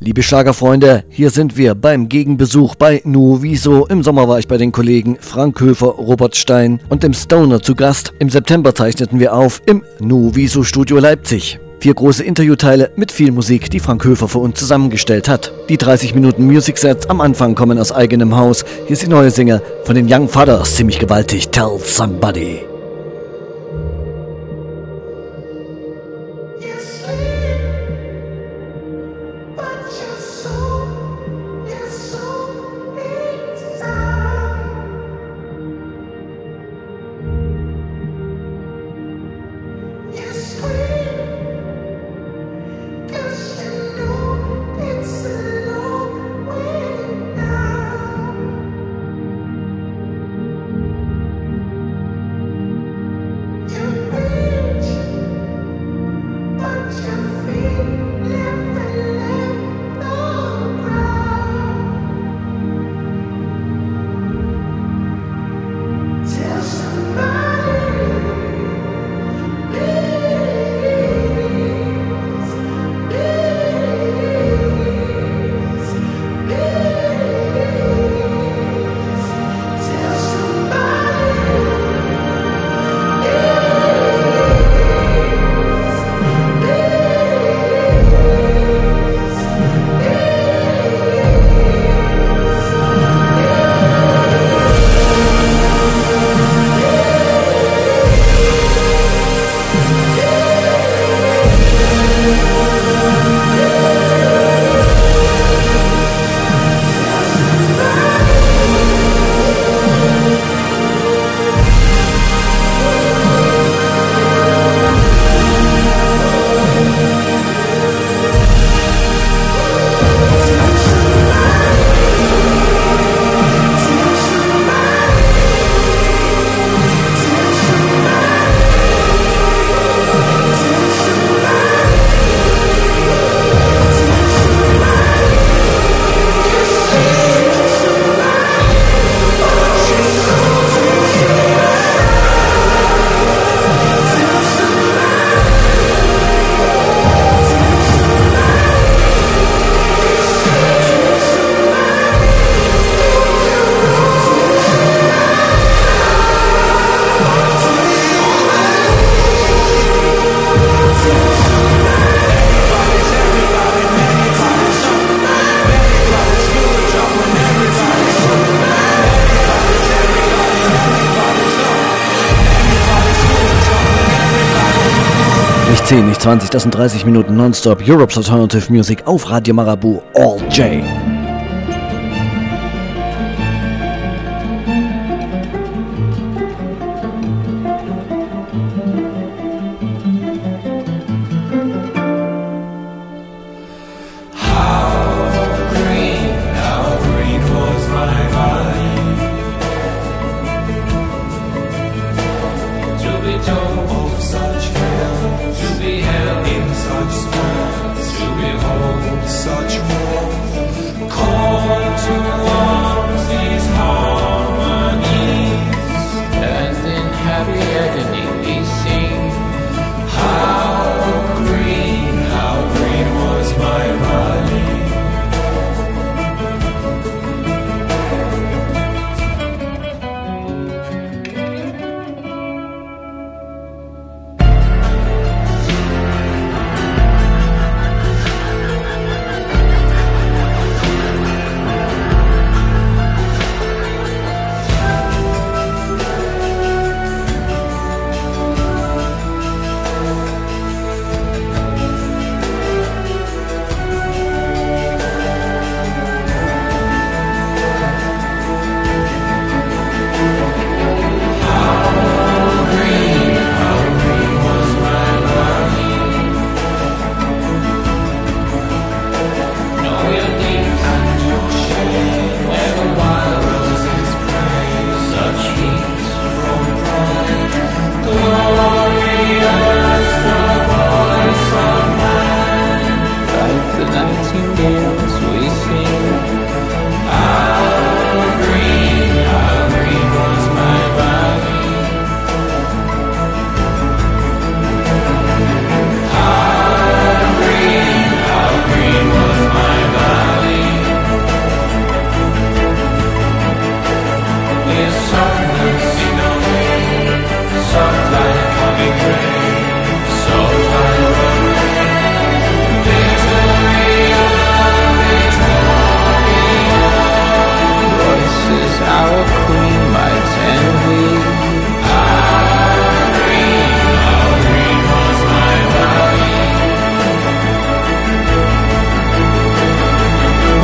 Liebe Schlagerfreunde, hier sind wir beim Gegenbesuch bei Nuoviso. Im Sommer war ich bei den Kollegen Frank Höfer, Robert Stein und dem Stoner zu Gast. Im September zeichneten wir auf im Nuoviso Studio Leipzig. 4 große Interviewteile mit viel Musik, die Frank Höfer für uns zusammengestellt hat. Die 30 Minuten Music Sets am Anfang kommen aus eigenem Haus. Hier ist die neue Single von den Young Fathers, ziemlich gewaltig, Tell Somebody. Nicht 10, nicht 20, das sind 30 Minuten Nonstop Europe's Alternative Music auf Radio Marabu All J. Such warmth,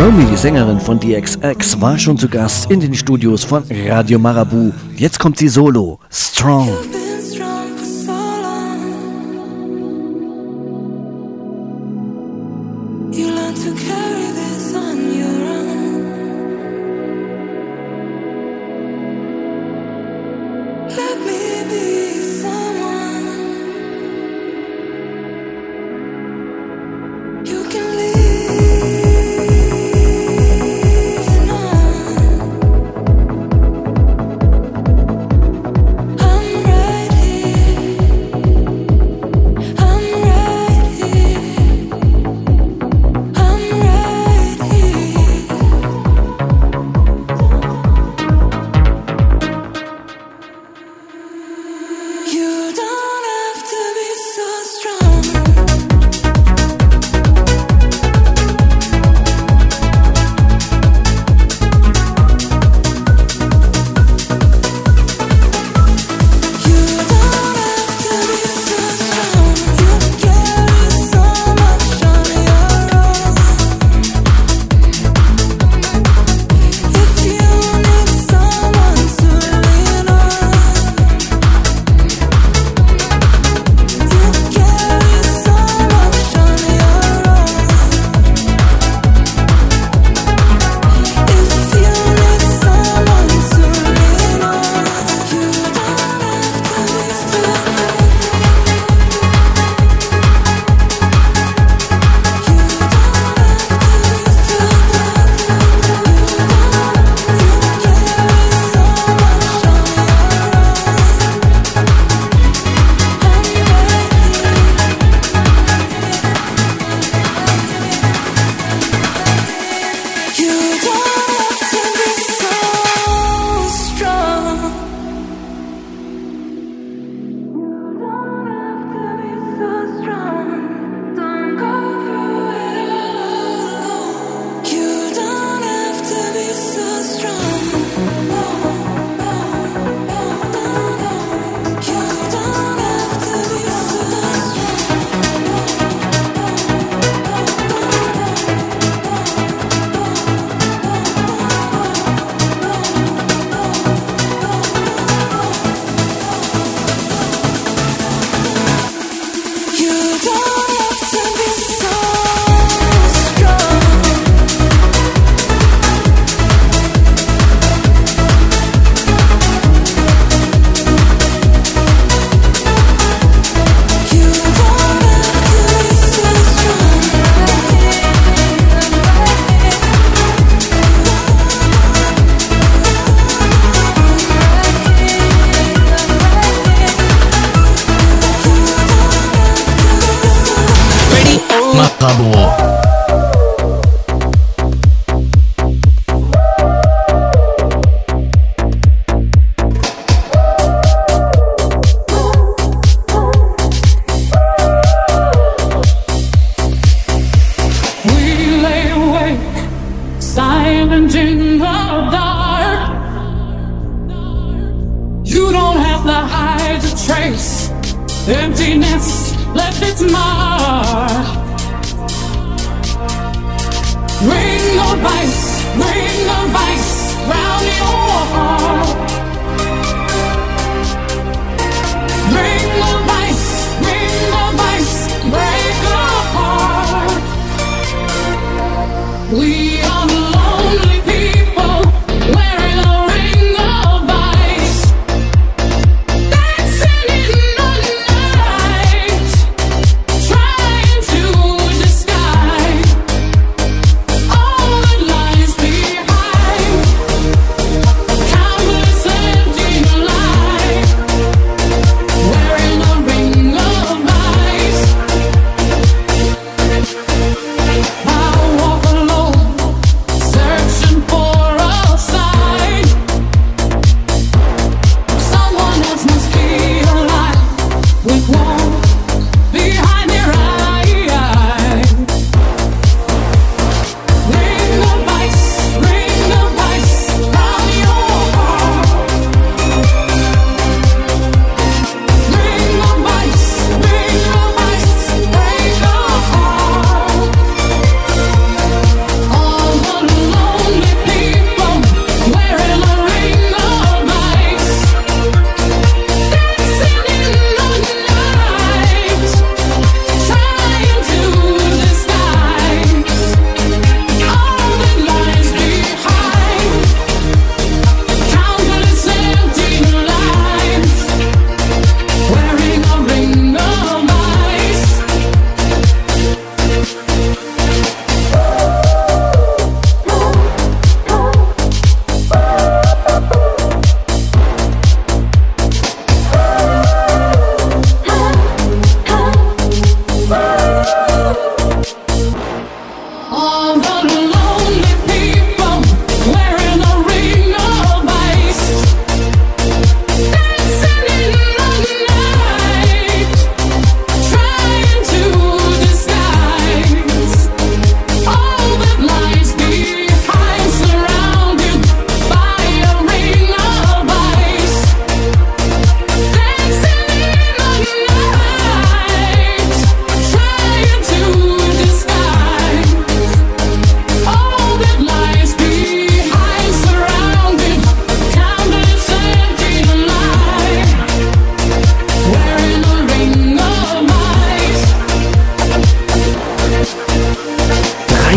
Romy, die Sängerin von DXX, war schon zu Gast in den Studios von Radio Marabu. Jetzt kommt sie solo. Strong. Emptiness left its mark. Ring of ice round your heart. Ring of ice, break apart. We are lonely people wearing a ring of ice, dancing in the night, trying to disguise all that lies behind. Countless empty lives, wearing a ring of ice. I walk alone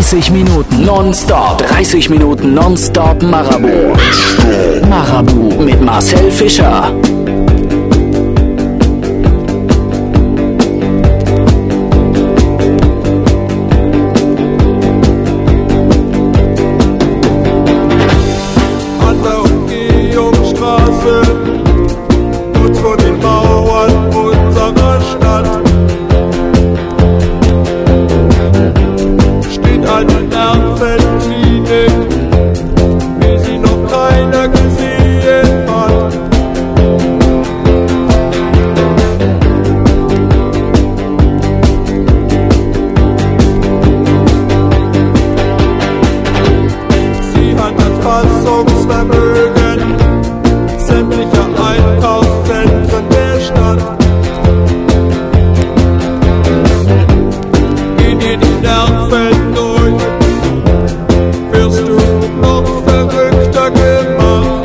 30 Minuten nonstop. 30 Minuten nonstop Marabu. Marabu mit Marcel Fischer. An der Umgehungsstraße, kurz vor den Mauern unserer Stadt, steht eine Nervenklinik, wie sie noch keiner gesehen hat. Sie hat das Fassungsvermögen sämtlicher Einkaufszentren der Stadt. Geh dir die Nerven durch, wirst du noch verrückter gemacht.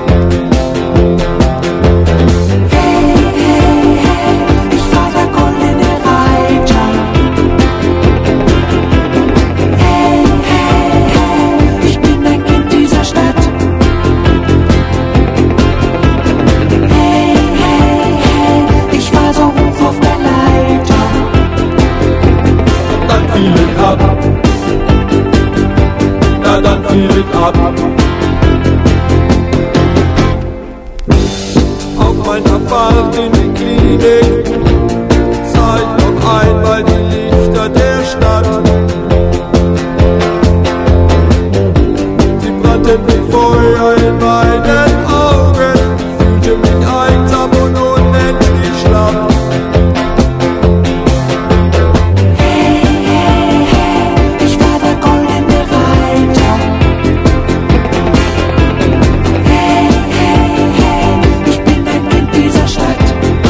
Ich war der goldene Reiter. Ich bin ein Kind dieser Stadt. Ich war so hoch auf der Leiter. Dann fiel ich ab. Ja, dann fiel ich ab. Auf meiner Fahrt in die Klinik sah ich noch einmal die Lichter der Stadt. Sie brannten wie Feuer in meinen Augen. Ich fühlte mich einsam und unendlich schlapp. Ich war der goldene Reiter. Ich bin ein Kind dieser Stadt.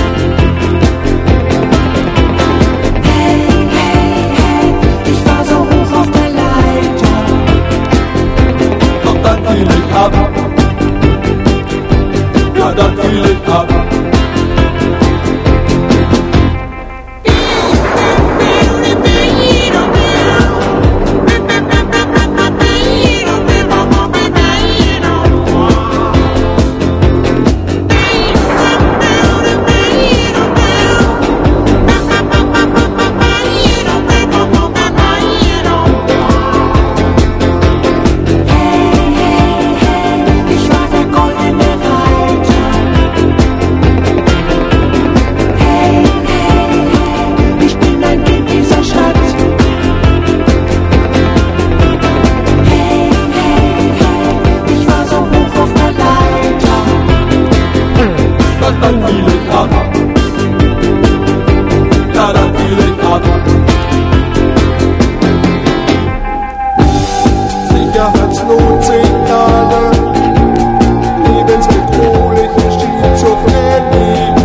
Ich war so hoch auf der Leiter. Doch dann fiel ich ab. Ja, dann fiel ich ab. Ich war der goldene Reiter. Ich bin ein Kind dieser Stadt. Ich war so hoch auf der Leiter. Doch dann fiel ich ab. Ja, dann fiel ich ab. Sicherheitsnotsignale, lebensbedrohliche Schizophrenie.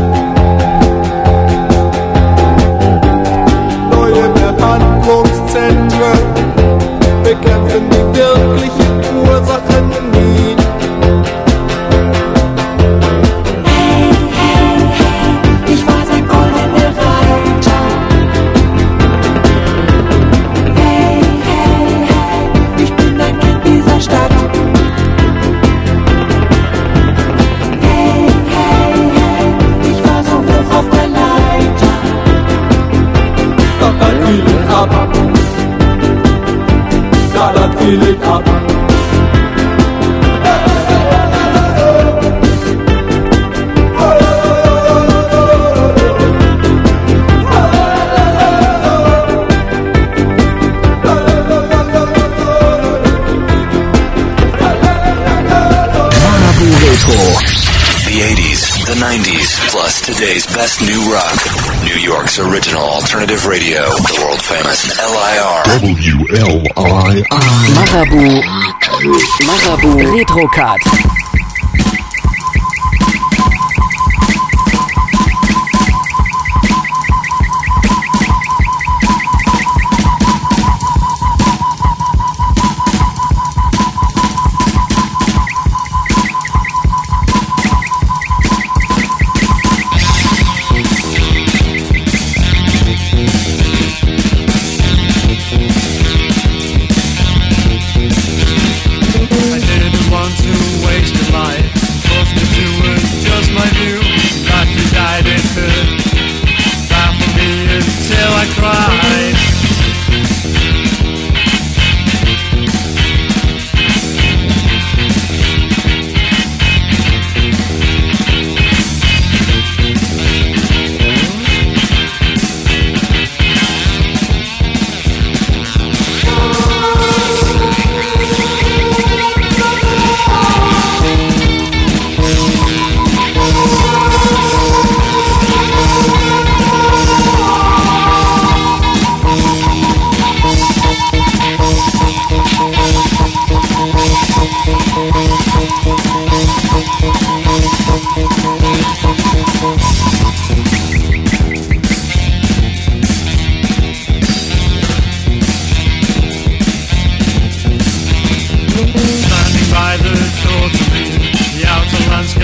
Neue Behandlungszentren bekämpfen die wirklichen Ursachen nie. Ich war der goldene Reiter. Ich bin ein Kind dieser Stadt. Ich war so hoch auf der Leiter. Doch dann fiel ich ab. Ja, dann fiel ich ab. Marabu Retro. The 80s, the 90s, plus today's best new rock. New York's original alternative radio. The world famous LIR. WLIR. Marabu Retrocard.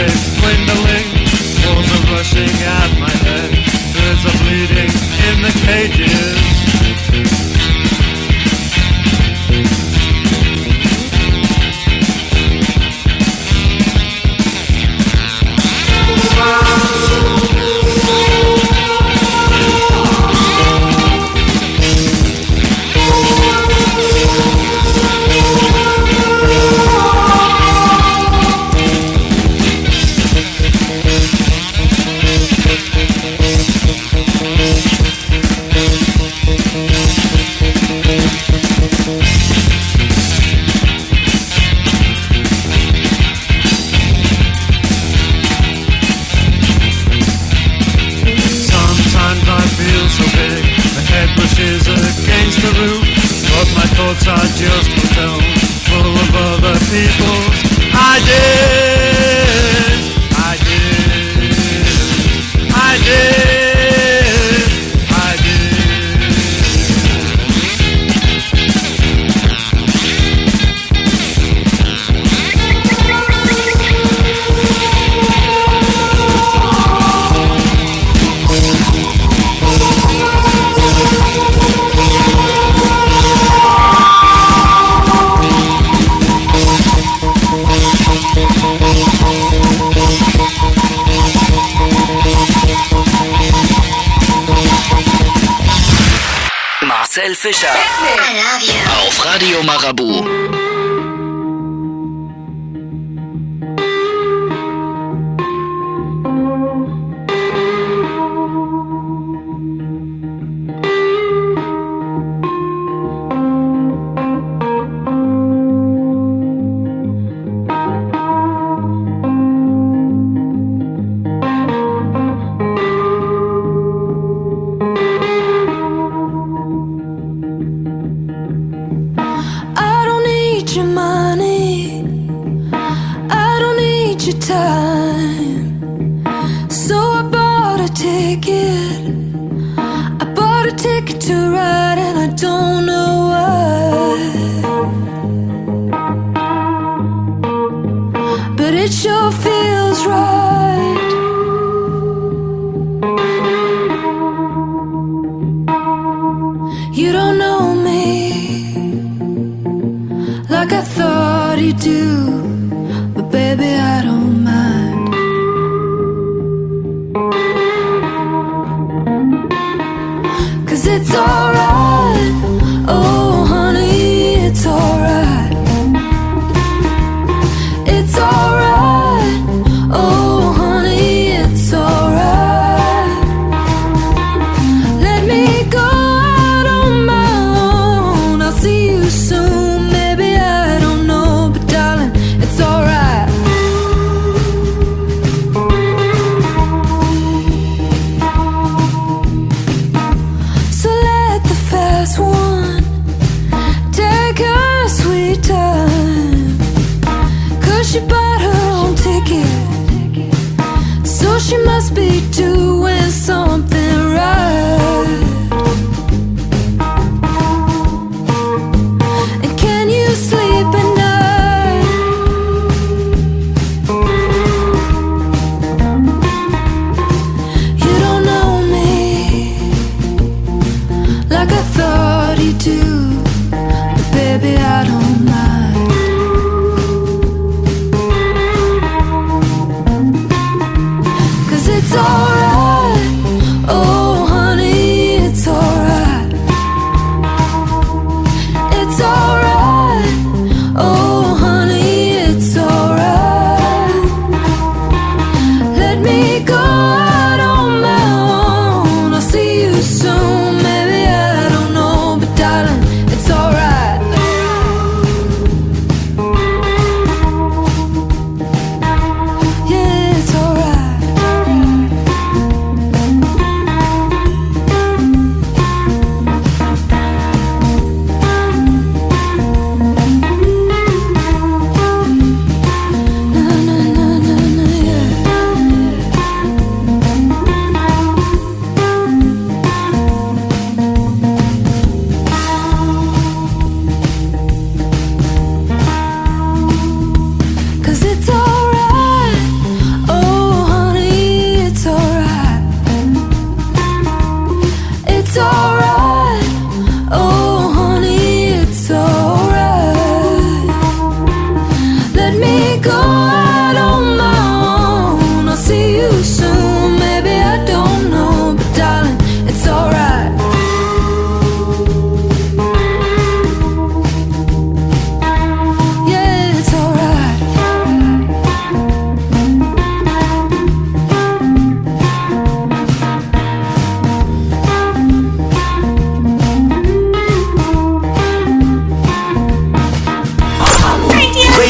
days dwindling, walls are rushing at my head, birds are bleeding in the cages. Thoughts are just a film full of other people's ideas. Marcel Fischer. Auf Radio Marabu.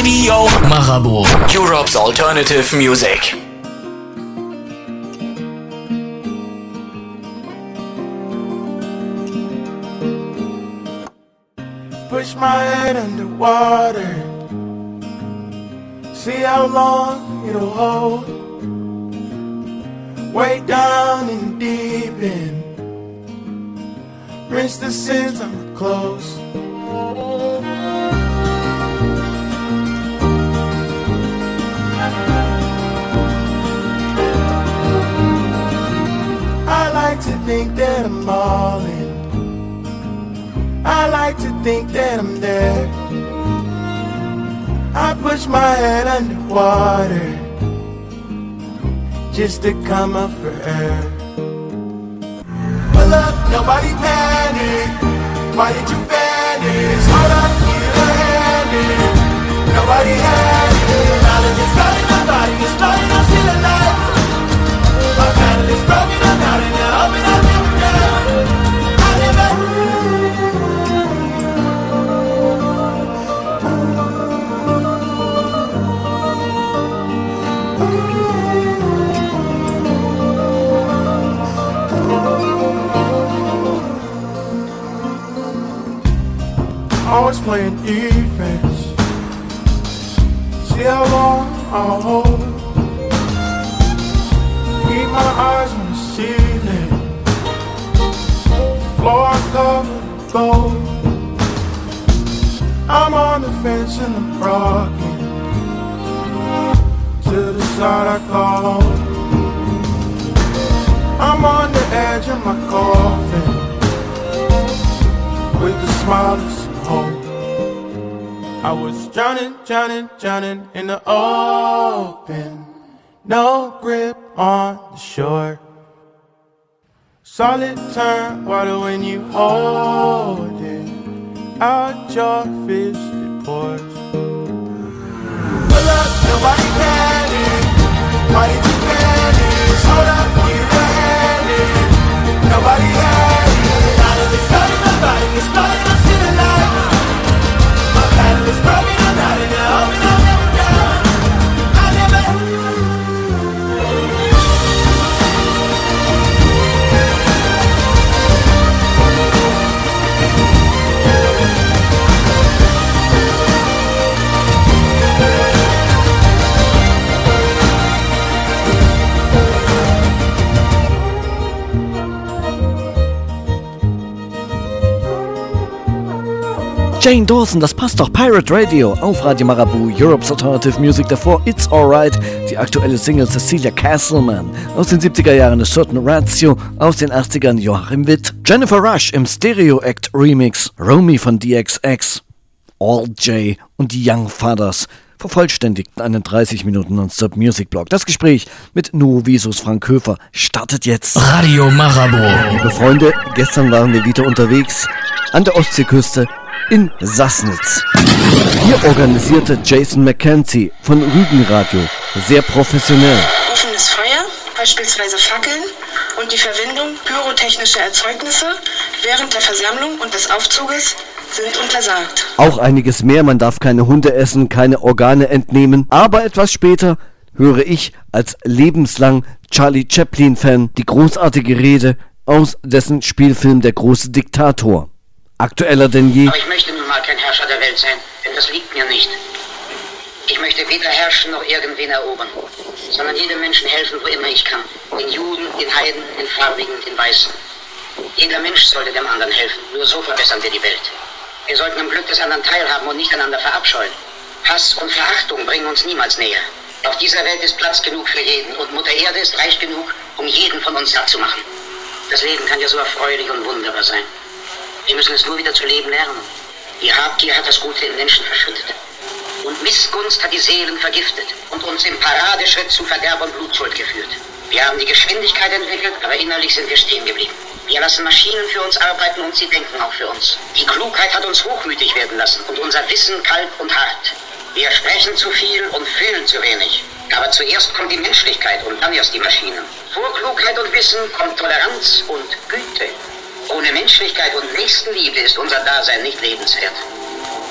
Radio Marabou, Europe's alternative music. Push my head underwater, see how long it'll hold. Way down and deep in, rinse the sins on my clothes. I like to think that I'm all in, I like to think that I'm there. I push my head underwater just to come up for air. Pull up, nobody panic. Why did you vanish? Hold up, needed a hand in. Nobody had it. Knowledge is flooding my body, it's flooding, I'm still alive. My battle is broken, I'm out and up and I'll never die. I'll never. Always playing defense. See how long I'll hold. Keep my eyes on the ceiling. Floor covered gold. I'm on the fence and I'm rocking. To the side I call. I'm on the edge of my coffin. With the smile that's home. I was drowning in the open. No grip on the shore. Solid turn water when you hold it. Out your fist it pours. Pull up, nobody panic. Why did you vanish? Hold up, need a hand in. Nobody had it. Now that it's flooding my body, it's flooding, I'm still alive. My battle is broken, I'm not in it, hoping I'll never die. I'll never. Jane Dawson, das passt doch. Pirate Radio auf Radio Marabou, Europe's Alternative Music, davor It's Alright, die aktuelle Single Cecilia Castleman, aus den 70er Jahren A Certain Ratio, aus den 80ern Joachim Witt, Jennifer Rush im Stereo Act Remix, Romy von DXX, All J und die Young Fathers vervollständigten einen 30 Minuten Non-Stop Music Blog. Das Gespräch mit Nuovisos Frank Höfer startet jetzt. Radio Marabou. Liebe Freunde, gestern waren wir wieder unterwegs an der Ostseeküste in Sassnitz. Hier organisierte Jason McKenzie von Rügenradio sehr professionell. Offenes Feuer, beispielsweise Fackeln, und die Verwendung pyrotechnischer Erzeugnisse während der Versammlung und des Aufzuges sind untersagt. Auch einiges mehr, man darf keine Hunde essen, keine Organe entnehmen, aber etwas später höre ich als lebenslang Charlie Chaplin-Fan die großartige Rede aus dessen Spielfilm Der große Diktator. Aktueller denn je. Aber ich möchte nun mal kein Herrscher der Welt sein, denn das liegt mir nicht. Ich möchte weder herrschen noch irgendwen erobern, sondern jedem Menschen helfen, wo immer ich kann. Den Juden, den Heiden, den Farbigen, den Weißen. Jeder Mensch sollte dem anderen helfen, nur so verbessern wir die Welt. Wir sollten am Glück des anderen teilhaben und nicht einander verabscheuen. Hass und Verachtung bringen uns niemals näher. Auf dieser Welt ist Platz genug für jeden und Mutter Erde ist reich genug, um jeden von uns satt zu machen. Das Leben kann ja so erfreulich und wunderbar sein. Wir müssen es nur wieder zu leben lernen. Die Habgier hat das Gute im Menschen verschüttet. Und Missgunst hat die Seelen vergiftet und uns im Paradeschritt zu Verderb und Blutschuld geführt. Wir haben die Geschwindigkeit entwickelt, aber innerlich sind wir stehen geblieben. Wir lassen Maschinen für uns arbeiten und sie denken auch für uns. Die Klugheit hat uns hochmütig werden lassen und unser Wissen kalt und hart. Wir sprechen zu viel und fühlen zu wenig. Aber zuerst kommt die Menschlichkeit und dann erst die Maschinen. Vor Klugheit und Wissen kommt Toleranz und Güte. Ohne Menschlichkeit und Nächstenliebe ist unser Dasein nicht lebenswert.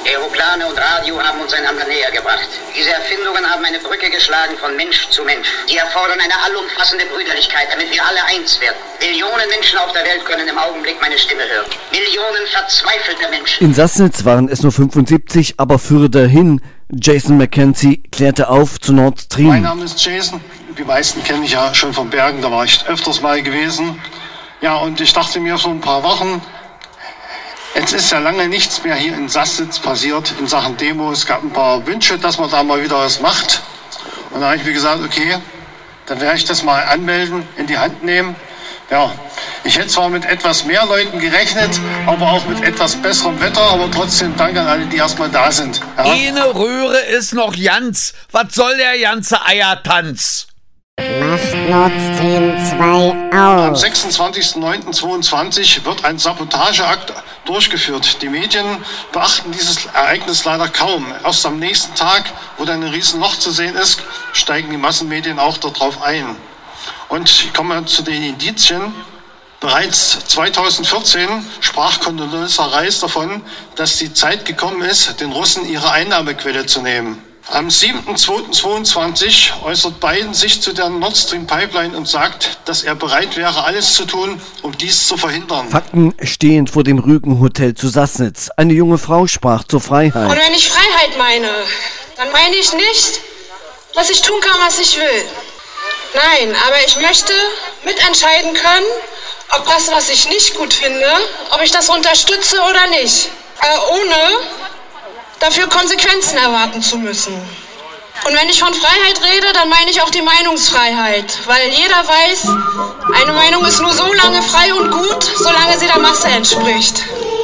Aeroplane und Radio haben uns einander näher gebracht. Diese Erfindungen haben eine Brücke geschlagen von Mensch zu Mensch. Die erfordern eine allumfassende Brüderlichkeit, damit wir alle eins werden. Millionen Menschen auf der Welt können im Augenblick meine Stimme hören. Millionen verzweifelter Menschen. In Sassnitz waren es nur 75, aber fürderhin. Jason McKenzie klärte auf zu Nord Stream. Mein Name ist Jason. Die meisten kennen mich ja schon von Bergen, da war ich öfters mal gewesen. Ja, und ich dachte mir so ein paar Wochen, jetzt ist ja lange nichts mehr hier in Sassnitz passiert in Sachen Demo. Es gab ein paar Wünsche, dass man da mal wieder was macht. Und da habe ich mir gesagt, okay, dann werde ich das mal anmelden, in die Hand nehmen. Ja, ich hätte zwar mit etwas mehr Leuten gerechnet, aber auch mit etwas besserem Wetter, aber trotzdem danke an alle, die erstmal da sind. Ja. Eine Röhre ist noch Jans. Was soll der ganze Eiertanz? Macht Nord Stream 2 Am auf. 26.09.22 wird ein Sabotageakt durchgeführt. Die Medien beachten dieses Ereignis leider kaum. Erst am nächsten Tag, wo dann ein Riesenloch zu sehen ist, steigen die Massenmedien auch darauf ein. Und ich komme zu den Indizien. Bereits 2014 sprach Condoleezza Rice davon, dass die Zeit gekommen ist, den Russen ihre Einnahmequelle zu nehmen. Am 7.2.22 äußert Biden sich zu der Nord Stream Pipeline und sagt, dass er bereit wäre, alles zu tun, um dies zu verhindern. Fakten stehend vor dem Rügen-Hotel zu Sassnitz. Eine junge Frau sprach zur Freiheit. Und wenn ich Freiheit meine, dann meine ich nicht, dass ich tun kann, was ich will. Nein, aber ich möchte mitentscheiden können, ob das, was ich nicht gut finde, ob ich das unterstütze oder nicht. Ohne dafür Konsequenzen erwarten zu müssen. Und wenn ich von Freiheit rede, dann meine ich auch die Meinungsfreiheit. Weil jeder weiß, eine Meinung ist nur so lange frei und gut, solange sie der Masse entspricht.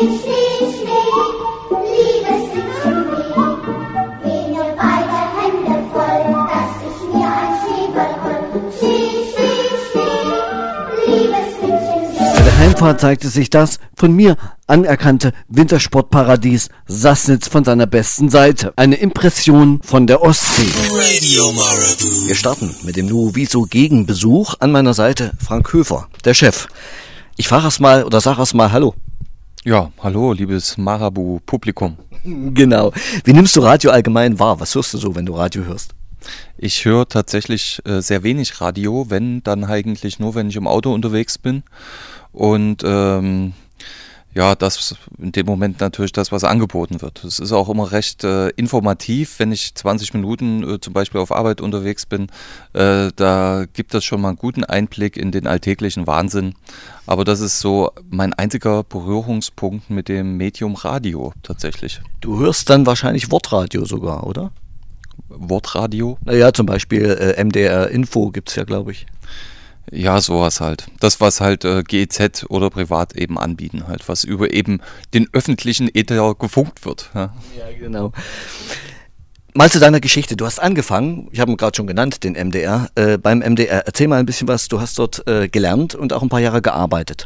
Bei der Heimfahrt zeigte sich das von mir anerkannte Wintersportparadies Sassnitz von seiner besten Seite. Eine Impression von der Ostsee. Wir starten mit dem Nuoviso Gegenbesuch. An meiner Seite Frank Höfer, der Chef. Ich frage es mal oder sag es mal Hallo. Ja, hallo, liebes Marabu-Publikum. Genau. Wie nimmst du Radio allgemein wahr? Was hörst du so, wenn du Radio hörst? Ich höre tatsächlich sehr wenig Radio, wenn, dann eigentlich nur, wenn ich im Auto unterwegs bin. Und ja, das in dem Moment natürlich das, was angeboten wird. Es ist auch immer recht informativ, wenn ich 20 Minuten zum Beispiel auf Arbeit unterwegs bin. Da gibt es schon mal einen guten Einblick in den alltäglichen Wahnsinn. Aber das ist so mein einziger Berührungspunkt mit dem Medium Radio tatsächlich. Du hörst dann wahrscheinlich Wortradio sogar, oder? Wortradio? Naja, zum Beispiel MDR Info gibt's ja, glaube ich. Ja, sowas halt. Das, was halt GEZ oder privat eben anbieten, halt, was über eben den öffentlichen Äther gefunkt wird. Ja, genau. Mal zu deiner Geschichte. Du hast angefangen, ich habe ihn gerade schon genannt, den MDR, beim MDR. Erzähl mal ein bisschen was, du hast dort gelernt und auch ein paar Jahre gearbeitet.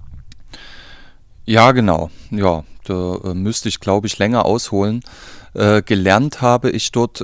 Ja, genau. Ja, da müsste ich, glaube ich, länger ausholen. Gelernt habe ich dort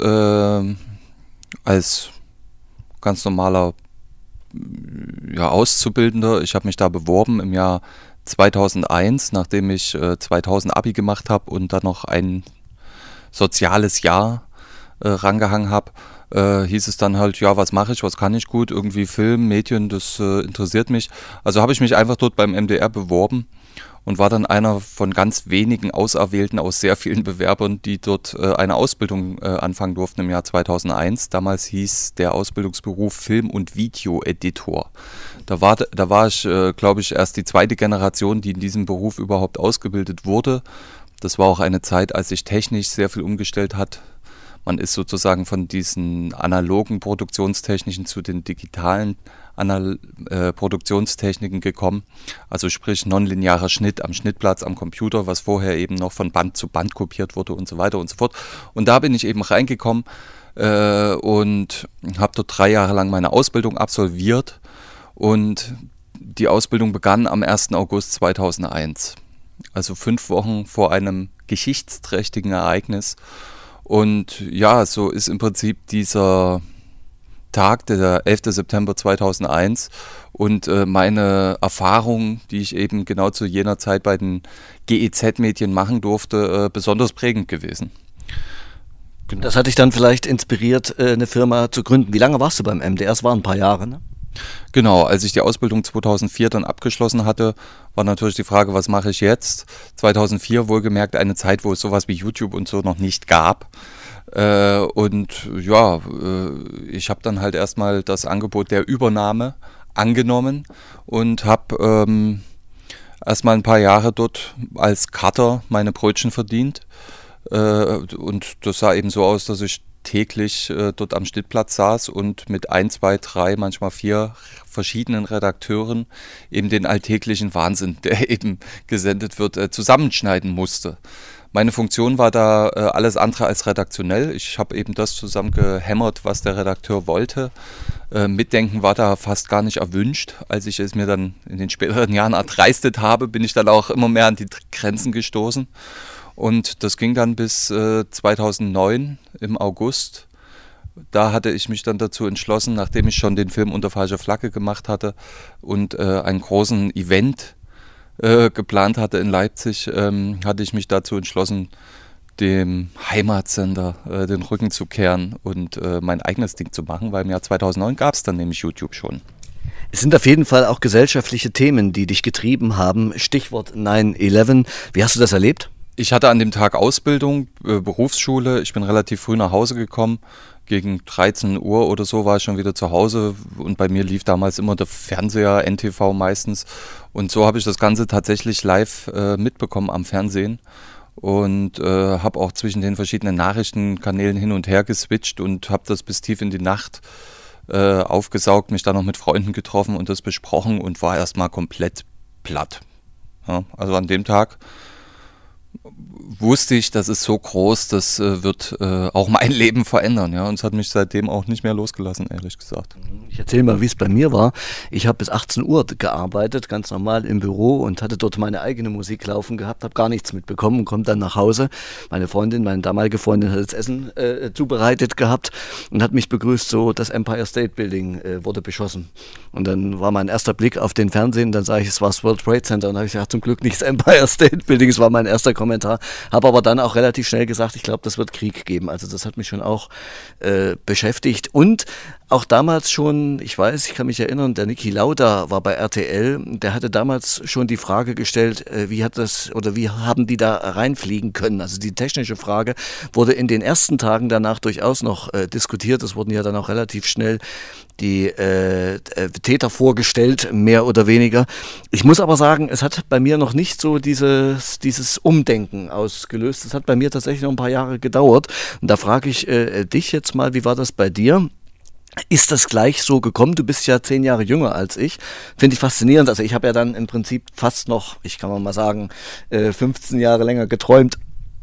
als ganz normaler Auszubildender. Ich habe mich da beworben im Jahr 2001, nachdem ich 2000 Abi gemacht habe und dann noch ein soziales Jahr rangehangen habe. Hieß es dann halt, ja, was mache ich, was kann ich gut, irgendwie Film, Medien, das interessiert mich. Also habe ich mich einfach dort beim MDR beworben und war dann einer von ganz wenigen Auserwählten aus sehr vielen Bewerbern, die dort eine Ausbildung anfangen durften im Jahr 2001. Damals hieß der Ausbildungsberuf Film- und Video-Editor. Da war ich, glaube ich, erst die zweite Generation, die in diesem Beruf überhaupt ausgebildet wurde. Das war auch eine Zeit, als sich technisch sehr viel umgestellt hat. Man ist sozusagen von diesen analogen Produktionstechniken zu den digitalen Produktionstechniken gekommen. Also sprich nonlinearer Schnitt am Schnittplatz, am Computer, was vorher eben noch von Band zu Band kopiert wurde und so weiter und so fort. Und da bin ich eben reingekommen und habe dort 3 Jahre lang meine Ausbildung absolviert. Und die Ausbildung begann am 1. August 2001. Also 5 Wochen vor einem geschichtsträchtigen Ereignis. Und ja, so ist im Prinzip dieser Tag, der 11. September 2001 und meine Erfahrungen, die ich eben genau zu jener Zeit bei den GEZ-Medien machen durfte, besonders prägend gewesen. Genau. Das hat dich dann vielleicht inspiriert, eine Firma zu gründen. Wie lange warst du beim MDR? Es waren ein paar Jahre, ne? Genau, als ich die Ausbildung 2004 dann abgeschlossen hatte, war natürlich die Frage, was mache ich jetzt? 2004 wohlgemerkt eine Zeit, wo es sowas wie YouTube und so noch nicht gab. Ich habe dann halt erstmal das Angebot der Übernahme angenommen und habe erstmal ein paar Jahre dort als Cutter meine Brötchen verdient. Und das sah eben so aus, dass ich täglich dort am Schnittplatz saß und mit 1, 2, 3, manchmal 4 verschiedenen Redakteuren eben den alltäglichen Wahnsinn, der eben gesendet wird, zusammenschneiden musste. Meine Funktion war da alles andere als redaktionell. Ich habe eben das zusammengehämmert, was der Redakteur wollte. Mitdenken war da fast gar nicht erwünscht. Als ich es mir dann in den späteren Jahren erdreistet habe, bin ich dann auch immer mehr an die Grenzen gestoßen. Und das ging dann bis 2009 im August. Da hatte ich mich dann dazu entschlossen, nachdem ich schon den Film Unter falscher Flagge gemacht hatte und einen großen Event geplant hatte in Leipzig, hatte ich mich dazu entschlossen, dem Heimatsender den Rücken zu kehren und mein eigenes Ding zu machen, weil im Jahr 2009 gab es dann nämlich YouTube schon. Es sind auf jeden Fall auch gesellschaftliche Themen, die dich getrieben haben. Stichwort 9/11. Wie hast du das erlebt? Ich hatte an dem Tag Ausbildung, Berufsschule. Ich bin relativ früh nach Hause gekommen. Gegen 13 Uhr oder so war ich schon wieder zu Hause und bei mir lief damals immer der Fernseher, NTV meistens. Und so habe ich das Ganze tatsächlich live mitbekommen am Fernsehen und habe auch zwischen den verschiedenen Nachrichtenkanälen hin und her geswitcht und habe das bis tief in die Nacht aufgesaugt, mich dann noch mit Freunden getroffen und das besprochen und war erstmal komplett platt. Ja, also an dem Tag wusste ich, das ist so groß, das wird auch mein Leben verändern. Ja? Und es hat mich seitdem auch nicht mehr losgelassen, ehrlich gesagt. Ich erzähle mal, wie es bei mir war. Ich habe bis 18 Uhr gearbeitet, ganz normal im Büro und hatte dort meine eigene Musik laufen gehabt, habe gar nichts mitbekommen und komme dann nach Hause. Meine damalige Freundin hat das Essen zubereitet gehabt und hat mich begrüßt, so das Empire State Building wurde beschossen. Und dann war mein erster Blick auf den Fernsehen, dann sage ich, es war das World Trade Center und dann habe ich gesagt, zum Glück nicht das Empire State Building, es war mein erster Kommentar. Habe aber dann auch relativ schnell gesagt, ich glaube, das wird Krieg geben. Also das hat mich schon auch beschäftigt. Und auch damals schon, ich kann mich erinnern, der Niki Lauda war bei RTL, der hatte damals schon die Frage gestellt, wie haben die da reinfliegen können? Also die technische Frage wurde in den ersten Tagen danach durchaus noch diskutiert. Es wurden ja dann auch relativ schnell die Täter vorgestellt, mehr oder weniger. Ich muss aber sagen, es hat bei mir noch nicht so dieses Umdenken ausgelöst. Es hat bei mir tatsächlich noch ein paar Jahre gedauert. Und da frage ich dich jetzt mal, wie war das bei dir? Ist das gleich so gekommen? Du bist ja 10 Jahre jünger als ich. Finde ich faszinierend. Also ich habe ja dann im Prinzip fast noch, ich kann mal sagen, 15 Jahre länger geträumt.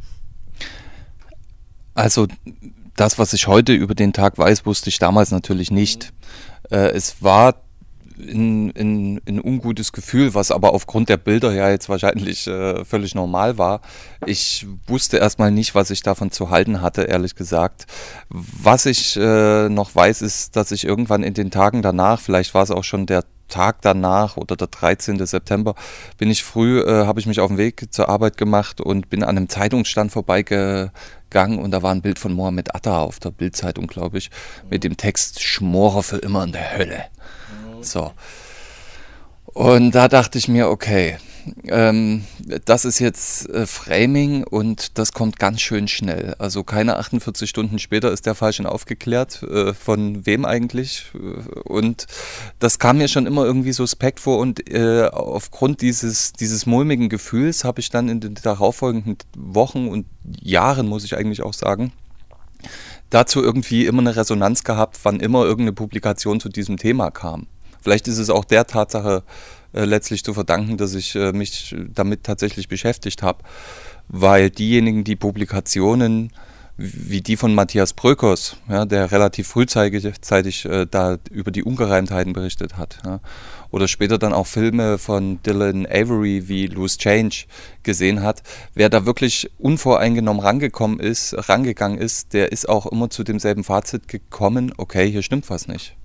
Also das, was ich heute über den Tag weiß, wusste ich damals natürlich nicht. Es war ein ungutes Gefühl, was aber aufgrund der Bilder ja jetzt wahrscheinlich völlig normal war. Ich wusste erstmal nicht, was ich davon zu halten hatte, ehrlich gesagt. Was ich noch weiß, ist, dass ich irgendwann in den Tagen danach, vielleicht war es auch schon der Tag danach oder der 13. September, habe ich mich auf den Weg zur Arbeit gemacht und bin an einem Zeitungsstand vorbeigegangen und da war ein Bild von Mohammed Atta auf der Bild-Zeitung, glaube ich, mit dem Text "Schmore für immer in der Hölle". So. Und da dachte ich mir, okay, das ist jetzt Framing und das kommt ganz schön schnell. Also keine 48 Stunden später ist der Fall schon aufgeklärt. Von wem eigentlich? Und das kam mir schon immer irgendwie suspekt vor und aufgrund dieses mulmigen Gefühls habe ich dann in den darauffolgenden Wochen und Jahren, muss ich eigentlich auch sagen, dazu irgendwie immer eine Resonanz gehabt, wann immer irgendeine Publikation zu diesem Thema kam. Vielleicht ist es auch der Tatsache letztlich zu verdanken, dass ich mich damit tatsächlich beschäftigt habe, weil diejenigen, die Publikationen wie die von Matthias Bröckers, ja, der relativ frühzeitig da über die Ungereimtheiten berichtet hat. Ja. Oder später dann auch Filme von Dylan Avery wie Loose Change gesehen hat. Wer da wirklich unvoreingenommen rangegangen ist, der ist auch immer zu demselben Fazit gekommen, okay, hier stimmt was nicht.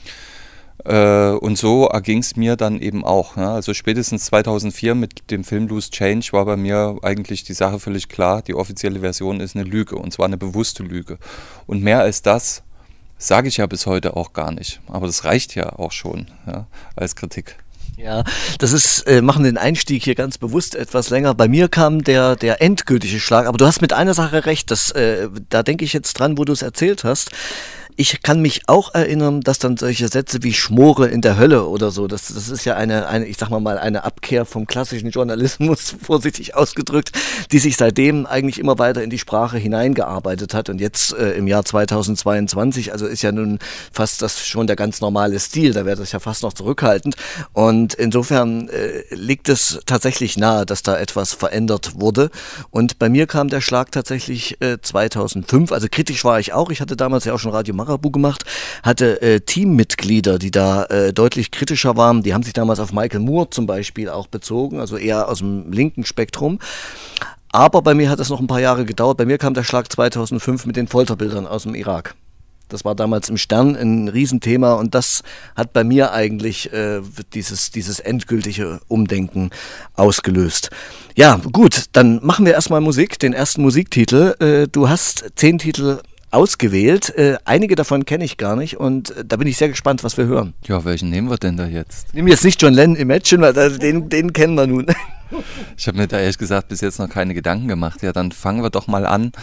Und so erging es mir dann eben auch. Ne? Also spätestens 2004 mit dem Film Loose Change war bei mir eigentlich die Sache völlig klar, die offizielle Version ist eine Lüge, und zwar eine bewusste Lüge. Und mehr als das sage ich ja bis heute auch gar nicht. Aber das reicht ja auch schon, ja, als Kritik. Ja, das ist, machen den Einstieg hier ganz bewusst etwas länger. Bei mir kam der endgültige Schlag, aber du hast mit einer Sache recht, da denke ich jetzt dran, wo du es erzählt hast. Ich kann mich auch erinnern, dass dann solche Sätze wie Schmore in der Hölle oder so, das ist ja eine, ich sag mal, eine Abkehr vom klassischen Journalismus, vorsichtig ausgedrückt, die sich seitdem eigentlich immer weiter in die Sprache hineingearbeitet hat. Und jetzt im Jahr 2022, also ist ja nun fast das schon der ganz normale Stil, da wäre das ja fast noch zurückhaltend. Und insofern liegt es tatsächlich nahe, dass da etwas verändert wurde. Und bei mir kam der Schlag tatsächlich 2005, also kritisch war ich auch, ich hatte damals ja auch schon Radio Marabu gemacht, hatte Teammitglieder, die da deutlich kritischer waren. Die haben sich damals auf Michael Moore zum Beispiel auch bezogen, also eher aus dem linken Spektrum. Aber bei mir hat es noch ein paar Jahre gedauert. Bei mir kam der Schlag 2005 mit den Folterbildern aus dem Irak. Das war damals im Stern ein Riesenthema und das hat bei mir eigentlich dieses endgültige Umdenken ausgelöst. Ja, gut, dann machen wir erstmal Musik, den ersten Musiktitel. Du hast 10 Titel ausgewählt. Einige davon kenne ich gar nicht und da bin ich sehr gespannt, was wir hören. Ja, welchen nehmen wir denn da jetzt? Nehmen wir jetzt nicht John Lennon Imagine, weil den kennen wir nun. Ich habe mir da ehrlich gesagt bis jetzt noch keine Gedanken gemacht. Ja, dann fangen wir doch mal an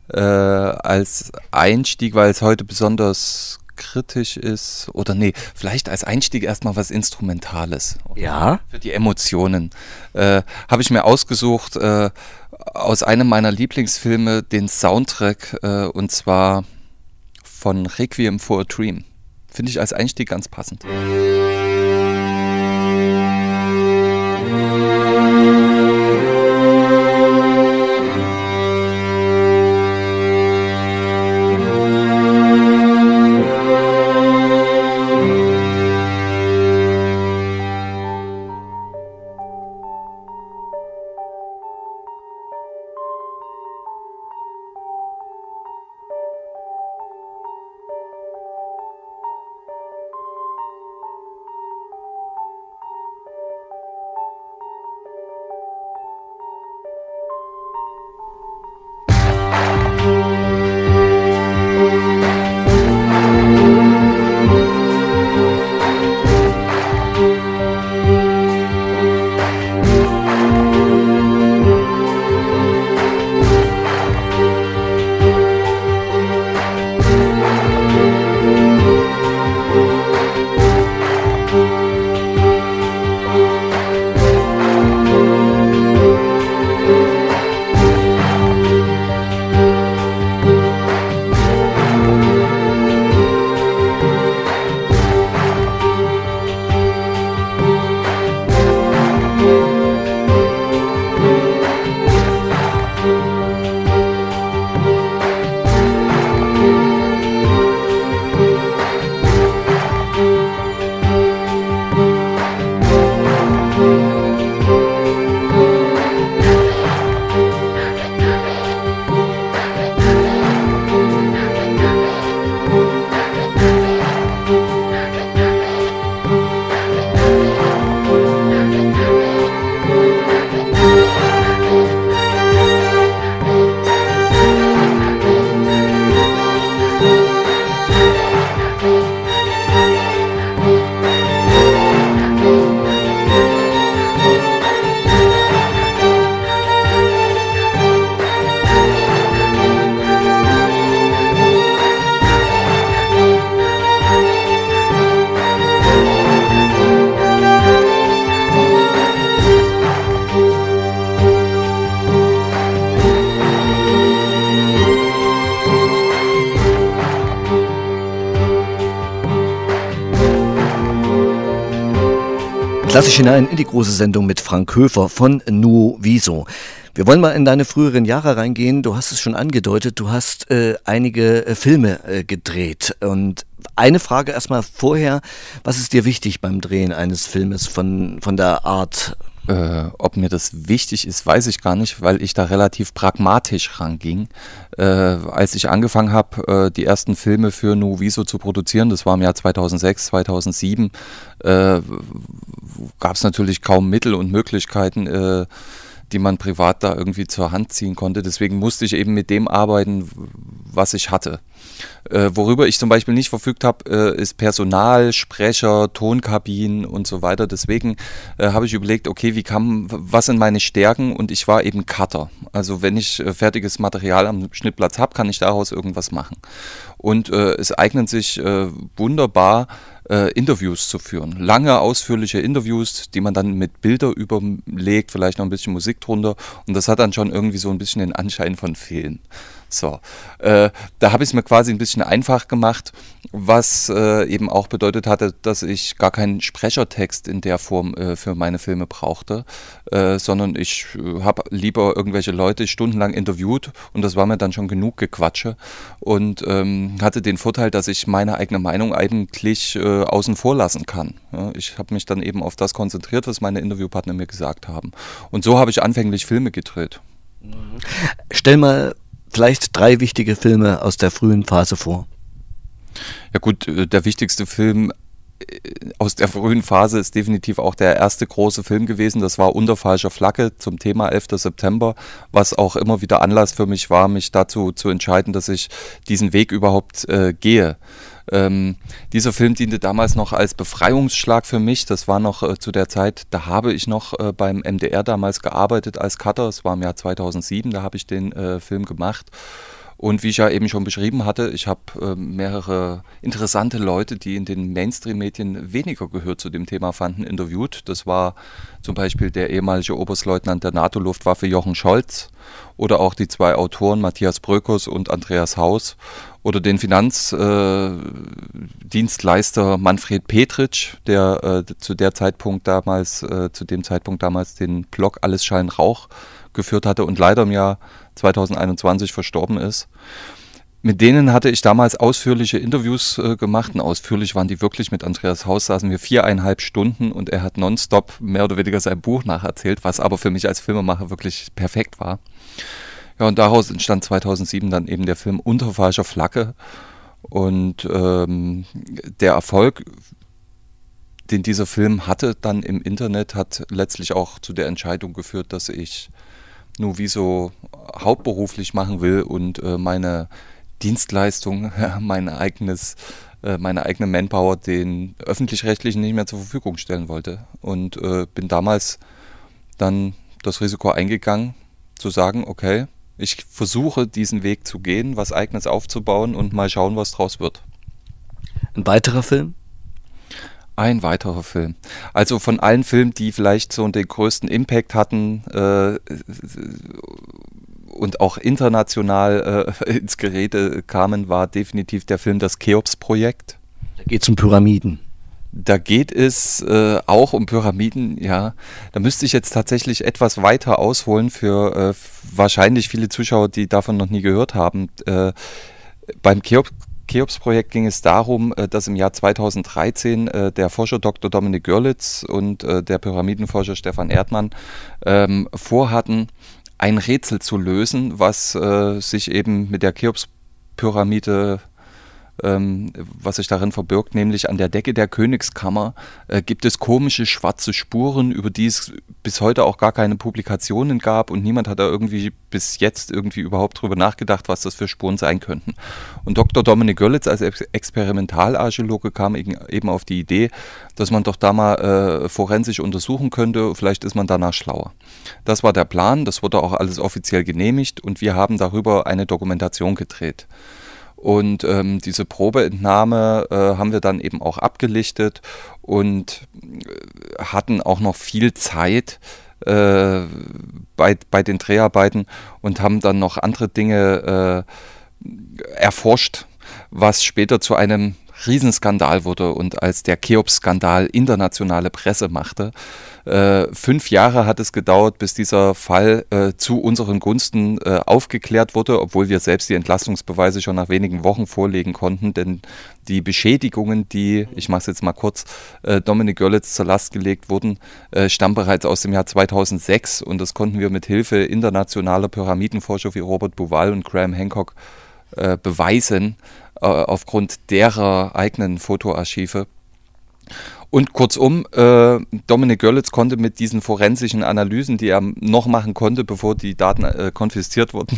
als Einstieg, weil es heute besonders kritisch ist. Oder nee, vielleicht als Einstieg erstmal was Instrumentales. Ja? Für die Emotionen. Habe ich mir ausgesucht aus einem meiner Lieblingsfilme den Soundtrack und zwar von Requiem for a Dream. Finde ich als Einstieg ganz passend. Klassisch hinein in die große Sendung mit Frank Höfer von Nuoviso. Wir wollen mal in deine früheren Jahre reingehen. Du hast es schon angedeutet, du hast einige Filme gedreht. Und eine Frage erstmal vorher, was ist dir wichtig beim Drehen eines Filmes von der Art? Ob mir das wichtig ist, weiß ich gar nicht, weil ich da relativ pragmatisch ranging. Als ich angefangen habe, die ersten Filme für Nuoviso zu produzieren, das war im Jahr 2006, 2007, gab es natürlich kaum Mittel und Möglichkeiten, die man privat da irgendwie zur Hand ziehen konnte. Deswegen musste ich eben mit dem arbeiten, was ich hatte. Worüber ich zum Beispiel nicht verfügt habe, ist Personal, Sprecher, Tonkabinen und so weiter. Deswegen habe ich überlegt, okay, was sind meine Stärken? Und ich war eben Cutter. Also wenn ich fertiges Material am Schnittplatz habe, kann ich daraus irgendwas machen. Und es eignen sich wunderbar, Interviews zu führen. Lange, ausführliche Interviews, die man dann mit Bilder überlegt, vielleicht noch ein bisschen Musik drunter. Und das hat dann schon irgendwie so ein bisschen den Anschein von Film. So, da habe ich es mir quasi ein bisschen einfach gemacht, was eben auch bedeutet hatte, dass ich gar keinen Sprechertext in der Form für meine Filme brauchte, sondern ich habe lieber irgendwelche Leute stundenlang interviewt und das war mir dann schon genug Gequatsche und hatte den Vorteil, dass ich meine eigene Meinung eigentlich außen vor lassen kann. Ja, ich habe mich dann eben auf das konzentriert, was meine Interviewpartner mir gesagt haben. Und so habe ich anfänglich Filme gedreht. Stell mal vielleicht 3 wichtige Filme aus der frühen Phase vor. Ja gut, der wichtigste Film aus der frühen Phase ist definitiv auch der erste große Film gewesen. Das war Unter falscher Flagge zum Thema 11. September, was auch immer wieder Anlass für mich war, mich dazu zu entscheiden, dass ich diesen Weg überhaupt gehe. Dieser Film diente damals noch als Befreiungsschlag für mich. Das war noch zu der Zeit, da habe ich noch beim MDR damals gearbeitet als Cutter. Es war im Jahr 2007, da habe ich den Film gemacht. Und wie ich ja eben schon beschrieben hatte, ich habe mehrere interessante Leute, die in den Mainstream-Medien weniger Gehör zu dem Thema fanden, interviewt. Das war zum Beispiel der ehemalige Oberstleutnant der NATO-Luftwaffe Jochen Scholz oder auch die 2 Autoren Matthias Bröckers und Andreas Haus oder den Finanzdienstleister Manfred Petritsch, der zu dem Zeitpunkt damals den Blog Alles Schein Rauch geführt hatte und leider im Jahr 2021 verstorben ist. Mit denen hatte ich damals ausführliche Interviews gemacht und ausführlich waren die wirklich. Mit Andreas Haus saßen wir 4,5 Stunden und er hat nonstop mehr oder weniger sein Buch nacherzählt, was aber für mich als Filmemacher wirklich perfekt war. Ja, und daraus entstand 2007 dann eben der Film Unter falscher Flagge und der Erfolg, den dieser Film hatte dann im Internet, hat letztlich auch zu der Entscheidung geführt, dass ich Nuoviso hauptberuflich machen will und meine Dienstleistung, meine eigene Manpower den Öffentlich-Rechtlichen nicht mehr zur Verfügung stellen wollte. Und bin damals dann das Risiko eingegangen, zu sagen, okay, ich versuche diesen Weg zu gehen, was Eigenes aufzubauen und mal schauen, was draus wird. Ein weiterer Film? Ein weiterer Film. Also von allen Filmen, die vielleicht so den größten Impact hatten und auch international ins Gerede kamen, war definitiv der Film Das Cheops-Projekt. Da geht es um Pyramiden. Da geht es auch um Pyramiden, ja. Da müsste ich jetzt tatsächlich etwas weiter ausholen für wahrscheinlich viele Zuschauer, die davon noch nie gehört haben. Beim Cheops-Projekt ging es darum, dass im Jahr 2013 der Forscher Dr. Dominik Görlitz und der Pyramidenforscher Stefan Erdmann vorhatten, ein Rätsel zu lösen, was sich eben mit der Cheops-Pyramide was sich darin verbirgt, nämlich an der Decke der Königskammer gibt es komische schwarze Spuren, über die es bis heute auch gar keine Publikationen gab und niemand hat da irgendwie bis jetzt irgendwie überhaupt drüber nachgedacht, was das für Spuren sein könnten. Und Dr. Dominik Görlitz als Experimentalarchäologe kam eben auf die Idee, dass man doch da mal forensisch untersuchen könnte, vielleicht ist man danach schlauer. Das war der Plan, das wurde auch alles offiziell genehmigt und wir haben darüber eine Dokumentation gedreht. Und diese Probeentnahme haben wir dann eben auch abgelichtet und hatten auch noch viel Zeit bei den Dreharbeiten und haben dann noch andere Dinge erforscht, was später zu einem Riesenskandal wurde und als der Cheops-Skandal internationale Presse machte. 5 Jahre hat es gedauert, bis dieser Fall zu unseren Gunsten aufgeklärt wurde, obwohl wir selbst die Entlastungsbeweise schon nach wenigen Wochen vorlegen konnten, denn die Beschädigungen, die, ich mache es jetzt mal kurz, Dominik Görlitz zur Last gelegt wurden, stammen bereits aus dem Jahr 2006 und das konnten wir mit Hilfe internationaler Pyramidenforscher wie Robert Bauval und Graham Hancock beweisen, aufgrund derer eigenen Fotoarchive. Und kurzum, Dominik Görlitz konnte mit diesen forensischen Analysen, die er noch machen konnte, bevor die Daten konfisziert wurden,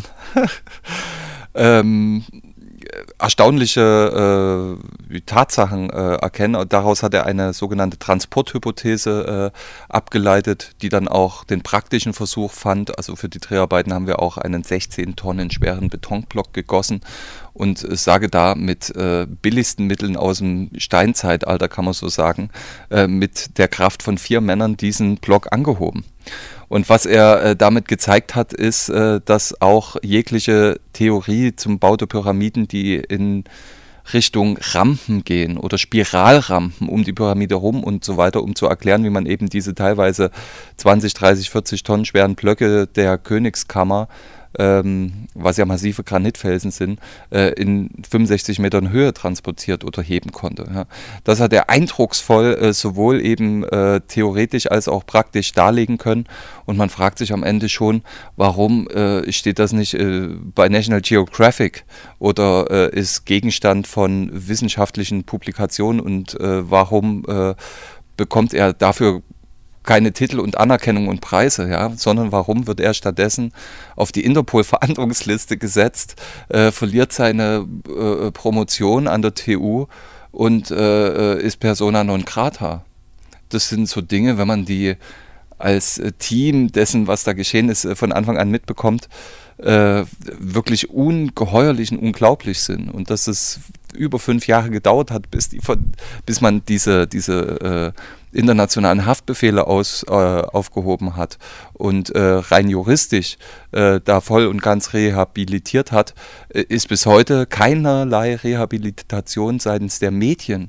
erstaunliche Tatsachen erkennen. Und daraus hat er eine sogenannte Transporthypothese abgeleitet, die dann auch den praktischen Versuch fand. Also für die Dreharbeiten haben wir auch einen 16 Tonnen schweren Betonblock gegossen und sage da mit billigsten Mitteln aus dem Steinzeitalter, kann man so sagen, mit der Kraft von 4 Männern diesen Block angehoben. Und was er damit gezeigt hat, ist, dass auch jegliche Theorie zum Bau der Pyramiden, die in Richtung Rampen gehen oder Spiralrampen um die Pyramide rum und so weiter, um zu erklären, wie man eben diese teilweise 20, 30, 40 Tonnen schweren Blöcke der Königskammer, was ja massive Granitfelsen sind, in 65 Metern Höhe transportiert oder heben konnte. Ja. Das hat er eindrucksvoll sowohl eben theoretisch als auch praktisch darlegen können und man fragt sich am Ende schon, warum steht das nicht bei National Geographic oder ist Gegenstand von wissenschaftlichen Publikationen und warum bekommt er dafür keine Titel und Anerkennung und Preise, ja, sondern warum wird er stattdessen auf die Interpol-Verhandlungsliste gesetzt, verliert seine Promotion an der TU und ist persona non grata. Das sind so Dinge, wenn man die als Team dessen, was da geschehen ist, von Anfang an mitbekommt, wirklich ungeheuerlich und unglaublich sind. Und dass es über 5 Jahre gedauert hat, bis man diese internationalen Haftbefehle aufgehoben hat und rein juristisch da voll und ganz rehabilitiert hat, ist bis heute keinerlei Rehabilitation seitens der Medien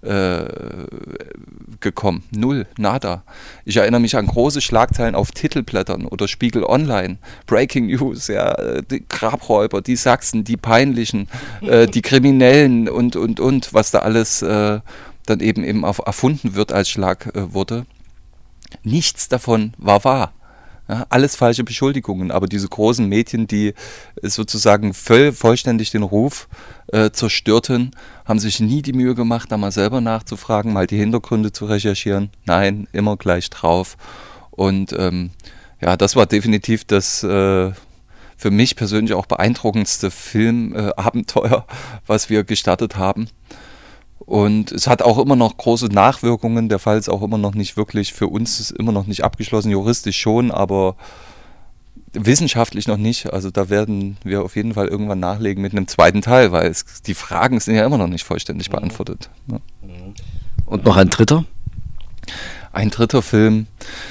gekommen. Null, nada. Ich erinnere mich an große Schlagzeilen auf Titelblättern oder Spiegel Online, Breaking News, ja, die Grabräuber, die Sachsen, die Peinlichen, die Kriminellen und, was da alles dann eben erfunden wird als Schlagworte. Nichts davon war wahr. Ja, alles falsche Beschuldigungen, aber diese großen Medien, die sozusagen vollständig den Ruf zerstörten, haben sich nie die Mühe gemacht, da mal selber nachzufragen, mal die Hintergründe zu recherchieren. Nein, immer gleich drauf. Und ja, das war definitiv das für mich persönlich auch beeindruckendste Filmabenteuer, was wir gestartet haben. Und es hat auch immer noch große Nachwirkungen. Der Fall ist auch immer noch nicht wirklich, für uns ist immer noch nicht abgeschlossen, juristisch schon, aber wissenschaftlich noch nicht. Also da werden wir auf jeden Fall irgendwann nachlegen mit einem zweiten Teil, weil die Fragen sind ja immer noch nicht vollständig beantwortet. Ja. Und noch ein dritter? Ein dritter Film.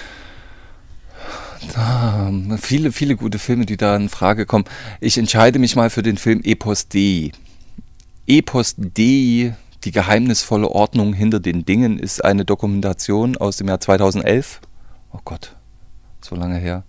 Viele, viele gute Filme, die da in Frage kommen. Ich entscheide mich mal für den Film Epos Dei. Epos Dei, die geheimnisvolle Ordnung hinter den Dingen, ist eine Dokumentation aus dem Jahr 2011. Oh Gott, so lange her.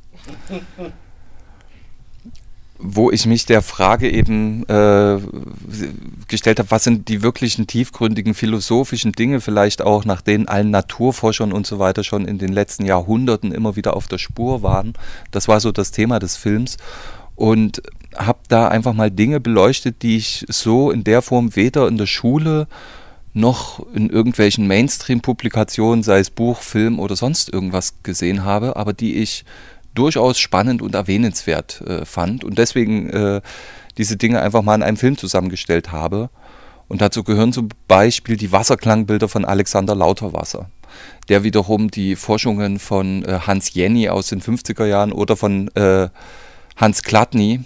Wo ich mich der Frage eben gestellt habe, was sind die wirklichen tiefgründigen philosophischen Dinge, vielleicht auch nach denen allen Naturforschern und so weiter schon in den letzten Jahrhunderten immer wieder auf der Spur waren. Das war so das Thema des Films. Und habe da einfach mal Dinge beleuchtet, die ich so in der Form weder in der Schule noch in irgendwelchen Mainstream-Publikationen, sei es Buch, Film oder sonst irgendwas gesehen habe, aber die ich durchaus spannend und erwähnenswert fand und deswegen diese Dinge einfach mal in einem Film zusammengestellt habe. Und dazu gehören zum Beispiel die Wasserklangbilder von Alexander Lauterwasser, der wiederum die Forschungen von Hans Jenny aus den 50er Jahren oder von Hans Chladni,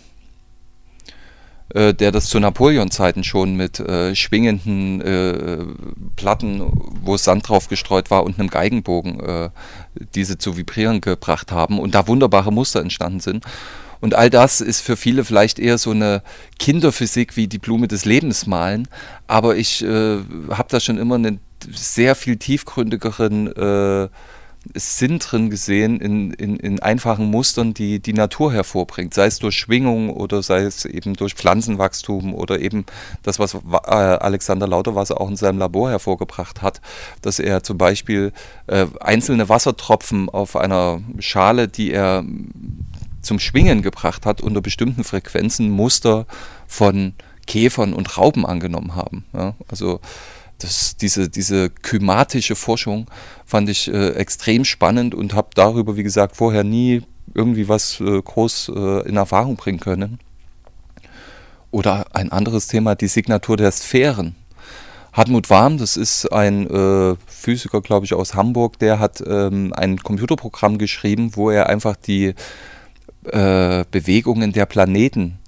der das zu Napoleon-Zeiten schon mit schwingenden Platten, wo Sand drauf gestreut war und einem Geigenbogen diese zu vibrieren gebracht haben und da wunderbare Muster entstanden sind. Und all das ist für viele vielleicht eher so eine Kinderphysik wie die Blume des Lebens malen. Aber ich habe da schon immer einen sehr viel tiefgründigeren Sinn drin gesehen in einfachen Mustern, die die Natur hervorbringt. Sei es durch Schwingung oder sei es eben durch Pflanzenwachstum oder eben das, was Alexander Lauterwasser auch in seinem Labor hervorgebracht hat, dass er zum Beispiel einzelne Wassertropfen auf einer Schale, die er zum Schwingen gebracht hat, unter bestimmten Frequenzen Muster von Käfern und Raupen angenommen haben. Ja, also diese kymatische Forschung fand ich extrem spannend und habe darüber, wie gesagt, vorher nie irgendwie was groß in Erfahrung bringen können. Oder ein anderes Thema, die Signatur der Sphären. Hartmut Warm, das ist ein Physiker, glaube ich, aus Hamburg, der hat ein Computerprogramm geschrieben, wo er einfach die Bewegungen der Planeten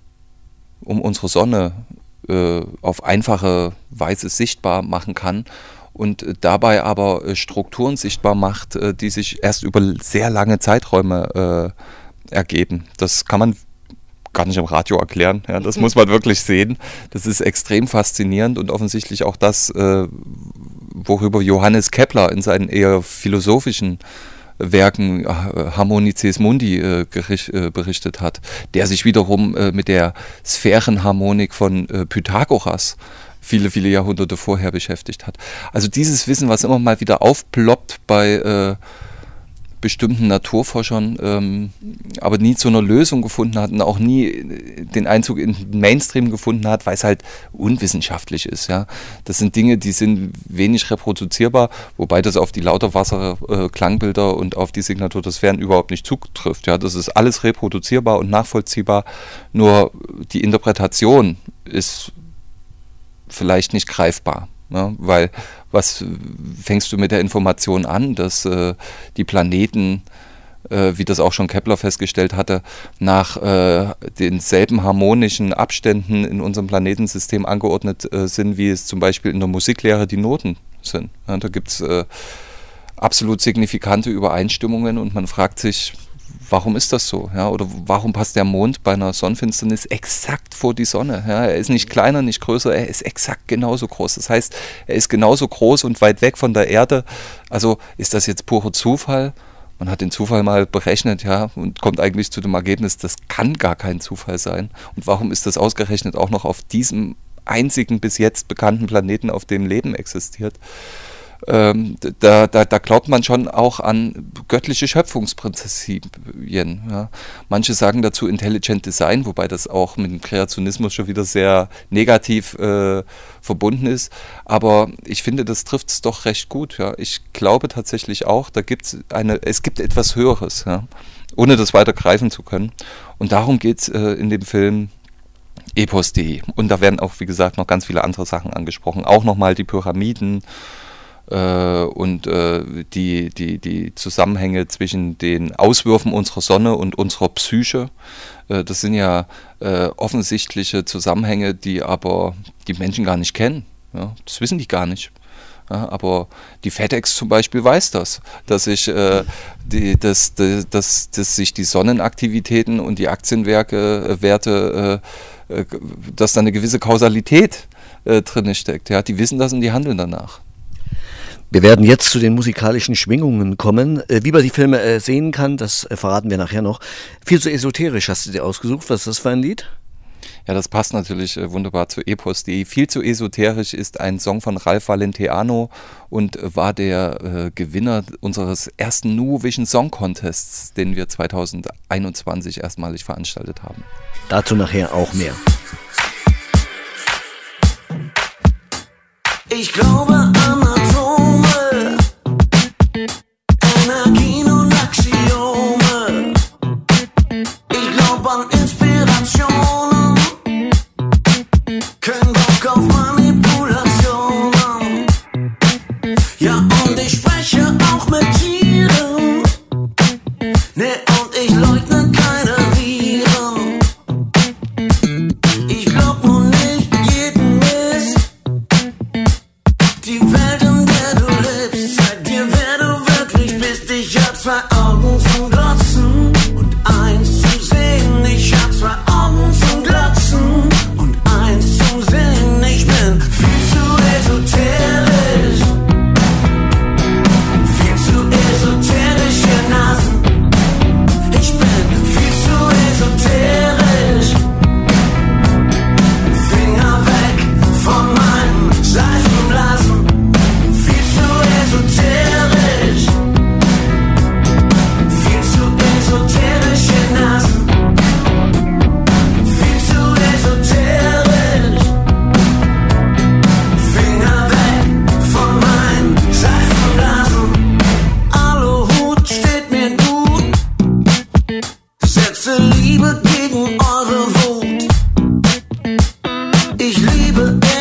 um unsere Sonne auf einfache Weise sichtbar machen kann und dabei aber Strukturen sichtbar macht, die sich erst über sehr lange Zeiträume ergeben. Das kann man gar nicht im Radio erklären, ja, das muss man wirklich sehen. Das ist extrem faszinierend und offensichtlich auch das, worüber Johannes Kepler in seinen eher philosophischen Werken Harmonices Mundi berichtet hat, der sich wiederum mit der Sphärenharmonik von Pythagoras viele, viele Jahrhunderte vorher beschäftigt hat. Also dieses Wissen, was immer mal wieder aufploppt bei bestimmten Naturforschern, aber nie zu einer Lösung gefunden hat und auch nie den Einzug in den Mainstream gefunden hat, weil es halt unwissenschaftlich ist. Ja? Das sind Dinge, die sind wenig reproduzierbar, wobei das auf die Lauterwasser-Klangbilder und auf die Signatur des Sphären überhaupt nicht zutrifft. Ja? Das ist alles reproduzierbar und nachvollziehbar, nur die Interpretation ist vielleicht nicht greifbar. Ja, weil was fängst du mit der Information an, dass die Planeten, wie das auch schon Kepler festgestellt hatte, nach denselben harmonischen Abständen in unserem Planetensystem angeordnet sind, wie es zum Beispiel in der Musiklehre die Noten sind. Ja, da gibt es absolut signifikante Übereinstimmungen und man fragt sich, warum ist das so? Ja? Oder warum passt der Mond bei einer Sonnenfinsternis exakt vor die Sonne? Ja? Er ist nicht kleiner, nicht größer, er ist exakt genauso groß. Das heißt, er ist genauso groß und weit weg von der Erde. Also ist das jetzt purer Zufall? Man hat den Zufall mal berechnet, ja, und kommt eigentlich zu dem Ergebnis, das kann gar kein Zufall sein. Und warum ist das ausgerechnet auch noch auf diesem einzigen bis jetzt bekannten Planeten, auf dem Leben existiert? Da glaubt man schon auch an göttliche Schöpfungsprinzipien. Ja. Manche sagen dazu Intelligent Design, wobei das auch mit dem Kreationismus schon wieder sehr negativ verbunden ist. Aber ich finde, das trifft es doch recht gut. Ja. Ich glaube tatsächlich auch, es gibt etwas Höheres, ja, ohne das weiter greifen zu können. Und darum geht es in dem Film Epos.de. Und da werden auch, wie gesagt, noch ganz viele andere Sachen angesprochen. Auch nochmal die Pyramiden und die Zusammenhänge zwischen den Auswürfen unserer Sonne und unserer Psyche. Das sind ja offensichtliche Zusammenhänge, die aber die Menschen gar nicht kennen. Ja? Das wissen die gar nicht. Ja, aber die FedEx zum Beispiel weiß das, dass sich sich die Sonnenaktivitäten und die Aktienwerte, dass da eine gewisse Kausalität drin steckt. Ja? Die wissen das und die handeln danach. Wir werden jetzt zu den musikalischen Schwingungen kommen. Wie man die Filme sehen kann, das verraten wir nachher noch. Viel zu esoterisch hast du dir ausgesucht. Was ist das für ein Lied? Ja, das passt natürlich wunderbar zu Epos.de. Viel zu esoterisch ist ein Song von Ralph Valentiano und war der Gewinner unseres ersten New Vision Song Contests, den wir 2021 erstmalig veranstaltet haben. Dazu nachher auch mehr. Ich glaube an Atome, Energien und Axiome. Ich glaube an Inspirationen, kein Bock auf Manipulationen. Ja, und ich spreche auch mit Tieren, ne, und ich leugne keine Viren. Ich glaub nur nicht jeden Mist. Die Liebe